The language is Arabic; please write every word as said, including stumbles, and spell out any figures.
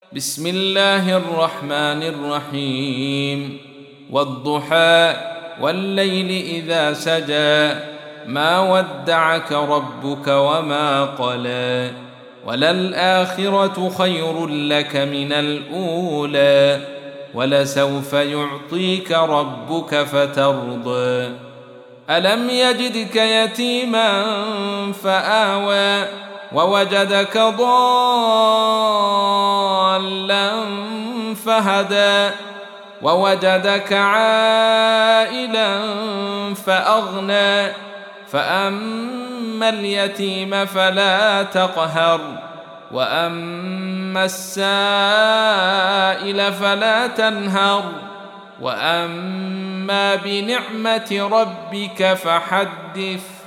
بسم الله الرحمن الرحيم والضحى والليل إذا سجى ما ودعك ربك وما قلى وللآخرة خير لك من الأولى ولسوف يعطيك ربك فترضى ألم يجدك يتيما فآوى ووجدك ضالا فهدى ووجدك عائلا فأغنى فأما اليتيم فلا تقهر وأما السائل فلا تنهر وأما بنعمة ربك فحدث